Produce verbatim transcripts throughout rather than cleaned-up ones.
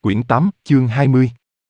Quyển tám, chương hai mươi.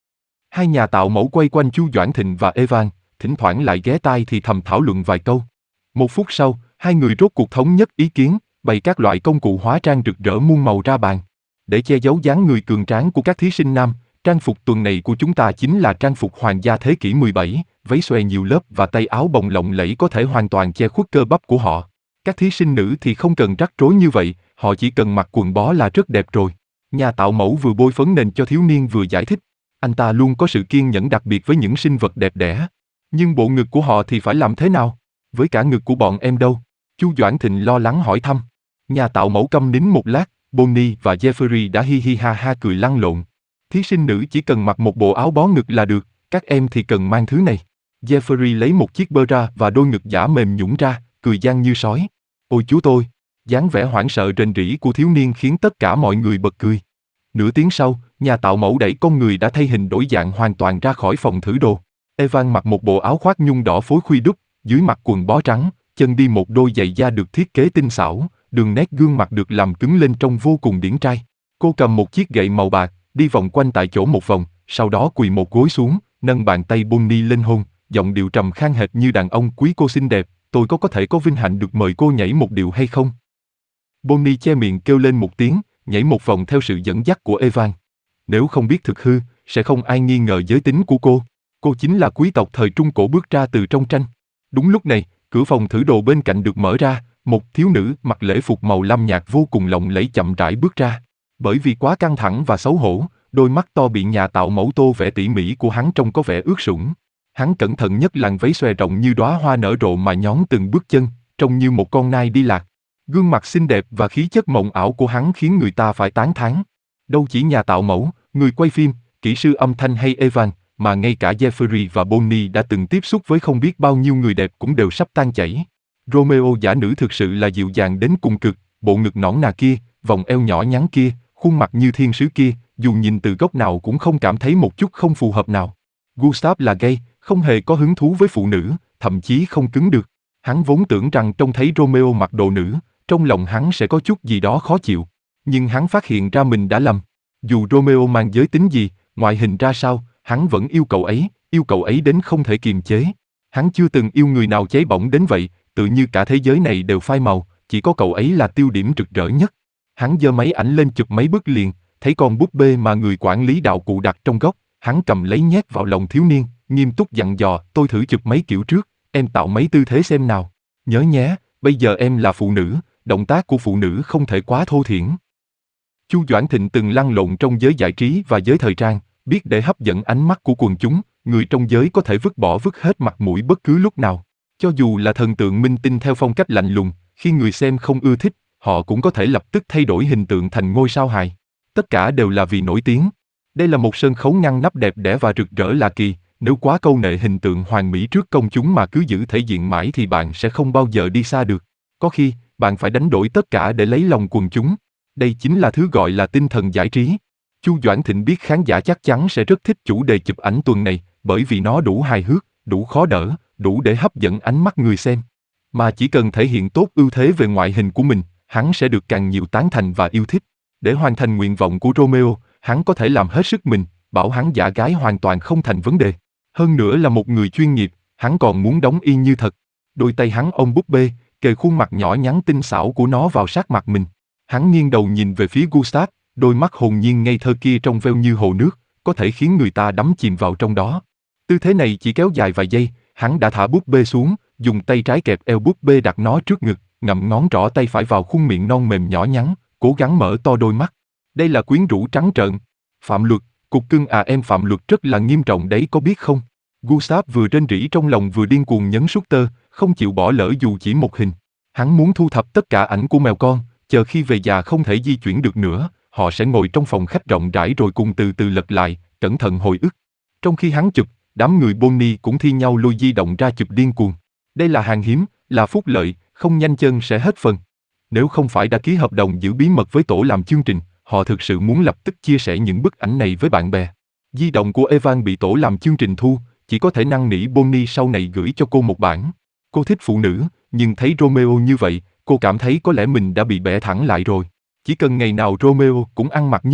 Hai nhà tạo mẫu quay quanh Chu Doãn Thịnh và Evan, thỉnh thoảng lại ghé tai thì thầm thảo luận vài câu. Một phút sau, hai người rốt cuộc thống nhất ý kiến, bày các loại công cụ hóa trang rực rỡ muôn màu ra bàn. Để che giấu dáng người cường tráng của các thí sinh nam, trang phục tuần này của chúng ta chính là trang phục hoàng gia thế kỷ mười bảy, váy xòe nhiều lớp và tay áo bồng lộng lẫy có thể hoàn toàn che khuất cơ bắp của họ. Các thí sinh nữ thì không cần rắc rối như vậy, họ chỉ cần mặc quần bó là rất đẹp rồi. Nhà tạo mẫu vừa bôi phấn nền cho thiếu niên vừa giải thích. Anh ta luôn có sự kiên nhẫn đặc biệt với những sinh vật đẹp đẽ. Nhưng bộ ngực của họ thì phải làm thế nào? Với cả ngực của bọn em đâu? Chu Doãn Thịnh lo lắng hỏi thăm. Nhà tạo mẫu câm nín một lát, Bonnie và Jeffrey đã hi hi ha ha cười lăn lộn. Thí sinh nữ chỉ cần mặc một bộ áo bó ngực là được, các em thì cần mang thứ này. Jeffrey lấy một chiếc bơ ra và đôi ngực giả mềm nhũn ra, cười gian như sói. Ôi chú tôi! Dáng vẻ hoảng sợ rền rĩ của thiếu niên khiến tất cả mọi người bật cười. Nửa tiếng sau, nhà tạo mẫu đẩy con người đã thay hình đổi dạng hoàn toàn ra khỏi phòng thử đồ. Evan mặc một bộ áo khoác nhung đỏ phối khuy đúc, dưới mặc quần bó trắng, chân đi một đôi giày da được thiết kế tinh xảo, đường nét gương mặt được làm cứng lên trông vô cùng điển trai. Cô cầm một chiếc gậy màu bạc, đi vòng quanh tại chỗ một vòng, sau đó quỳ một gối xuống, nâng bàn tay Bonnie lên hôn, giọng điệu trầm khang hệt như đàn ông. Quý cô xinh đẹp, tôi có có thể có vinh hạnh được mời cô nhảy một điệu hay không? Bonnie che miệng kêu lên một tiếng, nhảy một vòng theo sự dẫn dắt của Evan. Nếu không biết thực hư, sẽ không ai nghi ngờ giới tính của cô. Cô chính là quý tộc thời Trung Cổ bước ra từ trong tranh. Đúng lúc này, cửa phòng thử đồ bên cạnh được mở ra, một thiếu nữ mặc lễ phục màu lam nhạt vô cùng lộng lẫy chậm rãi bước ra. Bởi vì quá căng thẳng và xấu hổ, đôi mắt to bị nhà tạo mẫu tô vẽ tỉ mỉ của hắn trông có vẻ ướt sũng. Hắn cẩn thận nhất làn váy xòe rộng như đóa hoa nở rộ mà nhón từng bước chân, trông như một con nai đi lạc. Gương mặt xinh đẹp và khí chất mộng ảo của hắn khiến người ta phải tán thán. Đâu chỉ nhà tạo mẫu, người quay phim, kỹ sư âm thanh hay Evan, mà ngay cả Jeffrey và Bonnie đã từng tiếp xúc với không biết bao nhiêu người đẹp cũng đều sắp tan chảy. Romeo giả nữ thực sự là dịu dàng đến cùng cực, bộ ngực nõn nà kia, vòng eo nhỏ nhắn kia, khuôn mặt như thiên sứ kia, dù nhìn từ góc nào cũng không cảm thấy một chút không phù hợp nào. Gustav là gay, không hề có hứng thú với phụ nữ, thậm chí không cứng được. Hắn vốn tưởng rằng trông thấy Romeo mặc đồ nữ, trong lòng hắn sẽ có chút gì đó khó chịu. Nhưng hắn phát hiện ra mình đã lầm. Dù Romeo mang giới tính gì, ngoại hình ra sao, hắn vẫn yêu cậu ấy, yêu cậu ấy đến không thể kiềm chế. Hắn chưa từng yêu người nào cháy bỏng đến vậy, tự như cả thế giới này đều phai màu, chỉ có cậu ấy là tiêu điểm rực rỡ nhất. Hắn giơ máy ảnh lên chụp mấy bức liền, thấy con búp bê mà người quản lý đạo cụ đặt trong góc, hắn cầm lấy nhét vào lòng thiếu niên, nghiêm túc dặn dò, tôi thử chụp mấy kiểu trước, em tạo mấy tư thế xem nào. Nhớ nhé, bây giờ em là phụ nữ, động tác của phụ nữ không thể quá thô thiển. Chu Doãn Thịnh từng lăn lộn trong giới giải trí và giới thời trang, biết để hấp dẫn ánh mắt của quần chúng, người trong giới có thể vứt bỏ vứt hết mặt mũi bất cứ lúc nào. Cho dù là thần tượng minh tinh theo phong cách lạnh lùng, khi người xem không ưa thích, họ cũng có thể lập tức thay đổi hình tượng thành ngôi sao hài. Tất cả đều là vì nổi tiếng. Đây là một sân khấu ngăn nắp đẹp đẽ và rực rỡ lạ kỳ, nếu quá câu nệ hình tượng hoàn mỹ trước công chúng mà cứ giữ thể diện mãi thì bạn sẽ không bao giờ đi xa được. Có khi, bạn phải đánh đổi tất cả để lấy lòng quần chúng. Đây chính là thứ gọi là tinh thần giải trí. Chu Doãn Thịnh biết khán giả chắc chắn sẽ rất thích chủ đề chụp ảnh tuần này, bởi vì nó đủ hài hước, đủ khó đỡ, đủ để hấp dẫn ánh mắt người xem. Mà chỉ cần thể hiện tốt ưu thế về ngoại hình của mình, hắn sẽ được càng nhiều tán thành và yêu thích. Để hoàn thành nguyện vọng của Romeo, hắn có thể làm hết sức mình, bảo hắn giả gái hoàn toàn không thành vấn đề. Hơn nữa là một người chuyên nghiệp, hắn còn muốn đóng y như thật. Đôi tay hắn ôm búp bê, kề khuôn mặt nhỏ nhắn tinh xảo của nó vào sát mặt mình. Hắn nghiêng đầu nhìn về phía Gustav, đôi mắt hồn nhiên ngây thơ kia trong veo như hồ nước, có thể khiến người ta đắm chìm vào trong đó. Tư thế này chỉ kéo dài vài giây, hắn đã thả búp bê xuống, dùng tay trái kẹp eo búp bê đặt nó trước ngực, ngậm ngón trỏ tay phải vào khuôn miệng non mềm nhỏ nhắn, cố gắng mở to đôi mắt. Đây là quyến rũ trắng trợn. Phạm luật, cục cưng à, em phạm luật rất là nghiêm trọng đấy có biết không? Gustav vừa rên rỉ trong lòng vừa điên cuồng nhấn nút tơ, không chịu bỏ lỡ dù chỉ một hình. Hắn muốn thu thập tất cả ảnh của mèo con, chờ khi về già không thể di chuyển được nữa, họ sẽ ngồi trong phòng khách rộng rãi rồi cùng từ từ lật lại, cẩn thận hồi ức. Trong khi hắn chụp, đám người Bonnie cũng thi nhau lôi di động ra chụp điên cuồng. Đây là hàng hiếm, là phúc lợi, không nhanh chân sẽ hết phần. Nếu không phải đã ký hợp đồng giữ bí mật với tổ làm chương trình, họ thực sự muốn lập tức chia sẻ những bức ảnh này với bạn bè. Di động của Evan bị tổ làm chương trình thu, chỉ có thể năn nỉ Bonnie sau này gửi cho cô một bản. Cô thích phụ nữ, nhưng thấy Romeo như vậy, cô cảm thấy có lẽ mình đã bị bẻ thẳng lại rồi. Chỉ cần ngày nào Romeo cũng ăn mặc như vậy,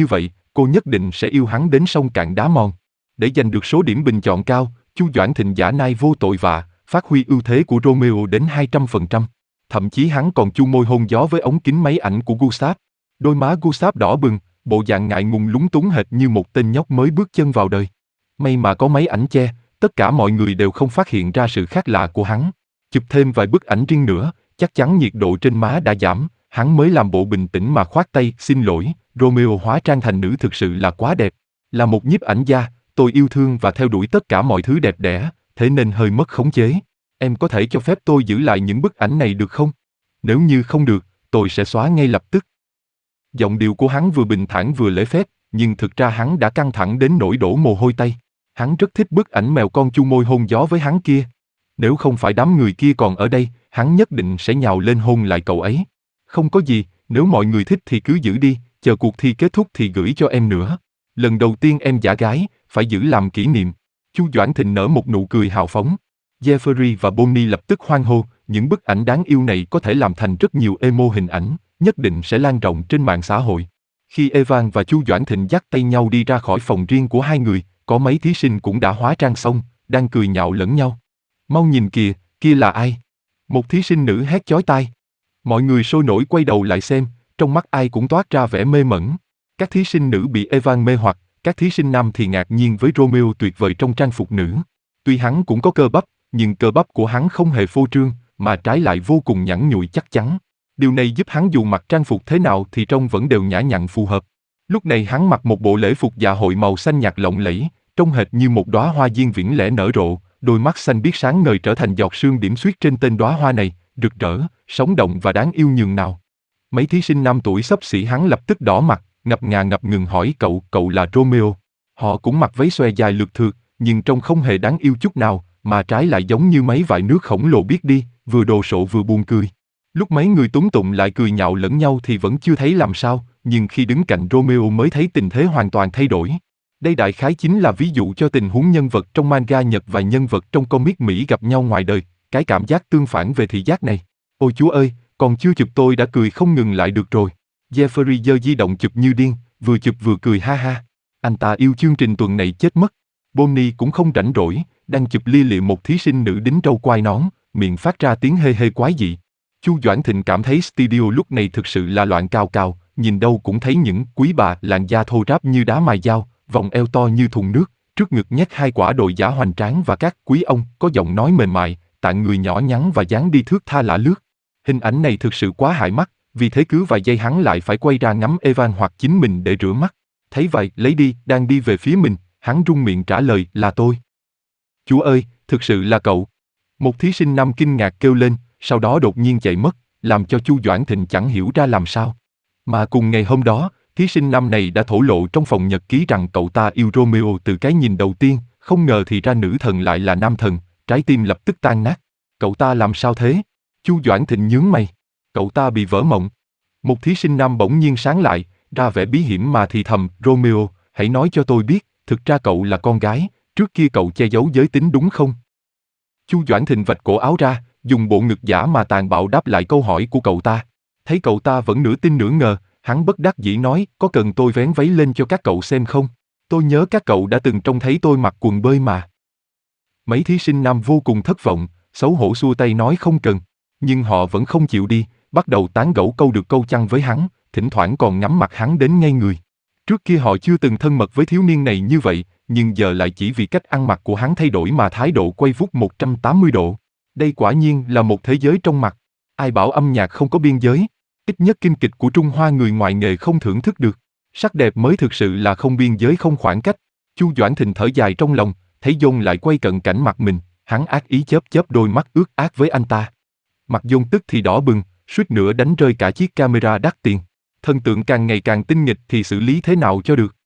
cô nhất định sẽ yêu hắn đến sông cạn đá mòn. Để giành được số điểm bình chọn cao, Chu Doãn Thịnh giả nai vô tội vạ, phát huy ưu thế của Romeo đến hai trăm phần trăm. Thậm chí hắn còn chu môi hôn gió với ống kính máy ảnh của Gustav. Đôi má Gustav đỏ bừng, bộ dạng ngại ngùng lúng túng hệt như một tên nhóc mới bước chân vào đời. May mà có máy ảnh che, tất cả mọi người đều không phát hiện ra sự khác lạ của hắn. Chụp thêm vài bức ảnh riêng nữa, chắc chắn nhiệt độ trên má đã giảm, hắn mới làm bộ bình tĩnh mà khoát tay, xin lỗi, Romeo hóa trang thành nữ thực sự là quá đẹp. Là một nhiếp ảnh gia, tôi yêu thương và theo đuổi tất cả mọi thứ đẹp đẽ, thế nên hơi mất khống chế. Em có thể cho phép tôi giữ lại những bức ảnh này được không? Nếu như không được, tôi sẽ xóa ngay lập tức. Giọng điệu của hắn vừa bình thản vừa lễ phép, nhưng thực ra hắn đã căng thẳng đến nỗi đổ mồ hôi tay. Hắn rất thích bức ảnh mèo con chu môi hôn gió với hắn kia. Nếu không phải đám người kia còn ở đây, hắn nhất định sẽ nhào lên hôn lại cậu ấy. Không có gì, nếu mọi người thích thì cứ giữ đi, chờ cuộc thi kết thúc thì gửi cho em nữa. Lần đầu tiên em giả gái, phải giữ làm kỷ niệm. Chu Doãn Thịnh nở một nụ cười hào phóng. Jeffrey và Bonnie lập tức hoan hô, những bức ảnh đáng yêu này có thể làm thành rất nhiều emo hình ảnh, nhất định sẽ lan rộng trên mạng xã hội. Khi Evan và Chu Doãn Thịnh dắt tay nhau đi ra khỏi phòng riêng của hai người, có mấy thí sinh cũng đã hóa trang xong, đang cười nhạo lẫn nhau. Mau nhìn kìa, kia là ai? Một thí sinh nữ hét chói tai. Mọi người sôi nổi quay đầu lại xem, trong mắt ai cũng toát ra vẻ mê mẩn. Các thí sinh nữ bị Evan mê hoặc, các thí sinh nam thì ngạc nhiên với Romeo tuyệt vời trong trang phục nữ. Tuy hắn cũng có cơ bắp, nhưng cơ bắp của hắn không hề phô trương, mà trái lại vô cùng nhẵn nhụi chắc chắn. Điều này giúp hắn dù mặc trang phục thế nào thì trông vẫn đều nhã nhặn phù hợp. Lúc này hắn mặc một bộ lễ phục dạ hội màu xanh nhạt lộng lẫy, trông hệt như một đóa hoa diên viễn lẻ nở rộ, đôi mắt xanh biếc sáng ngời trở thành giọt sương điểm xuyết trên tên đóa hoa này, rực rỡ, sống động và đáng yêu nhường nào. Mấy thí sinh nam tuổi xấp xỉ hắn lập tức đỏ mặt, ngập ngà ngập ngừng hỏi cậu, cậu là Romeo. Họ cũng mặc váy xòe dài lượt thượt, nhưng trông không hề đáng yêu chút nào, mà trái lại giống như mấy vại nước khổng lồ biết đi, vừa đồ sộ vừa buồn cười. Lúc mấy người túng tụng lại cười nhạo lẫn nhau thì vẫn chưa thấy làm sao, nhưng khi đứng cạnh Romeo mới thấy tình thế hoàn toàn thay đổi. Đây đại khái chính là ví dụ cho tình huống nhân vật trong manga Nhật và nhân vật trong comic Mỹ gặp nhau ngoài đời, cái cảm giác tương phản về thị giác này. Ôi chúa ơi, còn chưa chụp tôi đã cười không ngừng lại được rồi. Jeffrey giơ di động chụp như điên, vừa chụp vừa cười ha ha. Anh ta yêu chương trình tuần này chết mất. Bonnie cũng không rảnh rỗi, đang chụp lia lịa một thí sinh nữ đính trâu quai nón, miệng phát ra tiếng hê hê quái dị. Chu Doãn Thịnh cảm thấy studio lúc này thực sự là loạn cào cào, nhìn đâu cũng thấy những quý bà làn da thô ráp như đá mài dao, vòng eo to như thùng nước, trước ngực nhét hai quả đồi giả hoành tráng và các quý ông có giọng nói mềm mại, tạng người nhỏ nhắn và dáng đi thướt tha lả lướt. Hình ảnh này thực sự quá hại mắt, vì thế cứ vài giây hắn lại phải quay ra ngắm Evan hoặc chính mình để rửa mắt. Thấy vậy, lấy đi, đang đi về phía mình, hắn run miệng trả lời, là tôi. Chúa ơi, thực sự là cậu. Một thí sinh nam kinh ngạc kêu lên, sau đó đột nhiên chạy mất, làm cho Chu Doãn Thịnh chẳng hiểu ra làm sao. Mà cùng ngày hôm đó, thí sinh nam này đã thổ lộ trong phòng nhật ký rằng cậu ta yêu Romeo từ cái nhìn đầu tiên, không ngờ thì ra nữ thần lại là nam thần, trái tim lập tức tan nát. Cậu ta làm sao thế? Chu Doãn Thịnh nhướng mày. Cậu ta bị vỡ mộng. Một thí sinh nam bỗng nhiên sáng lại, ra vẻ bí hiểm mà thì thầm, Romeo, hãy nói cho tôi biết, thực ra cậu là con gái, trước kia cậu che giấu giới tính đúng không? Chu Doãn Thịnh vạch cổ áo ra, dùng bộ ngực giả mà tàn bạo đáp lại câu hỏi của cậu ta. Thấy cậu ta vẫn nửa tin nửa ngờ, hắn bất đắc dĩ nói, có cần tôi vén váy lên cho các cậu xem không? Tôi nhớ các cậu đã từng trông thấy tôi mặc quần bơi mà. Mấy thí sinh nam vô cùng thất vọng, xấu hổ xua tay nói không cần. Nhưng họ vẫn không chịu đi, bắt đầu tán gẫu câu được câu chăng với hắn, thỉnh thoảng còn ngắm mặt hắn đến ngây người. Trước kia họ chưa từng thân mật với thiếu niên này như vậy, nhưng giờ lại chỉ vì cách ăn mặc của hắn thay đổi mà thái độ quay vút một trăm tám mươi độ. Đây quả nhiên là một thế giới trong mặt. Ai bảo âm nhạc không có biên giới? Ít nhất kinh kịch của Trung Hoa người ngoài nghề không thưởng thức được. Sắc đẹp mới thực sự là không biên giới không khoảng cách. Chu Doãn Thịnh thở dài trong lòng, thấy John lại quay cận cảnh mặt mình, hắn ác ý chớp chớp đôi mắt ướt át với anh ta. Mặt John tức thì đỏ bừng, suýt nữa đánh rơi cả chiếc camera đắt tiền. Thần tượng càng ngày càng tinh nghịch thì xử lý thế nào cho được?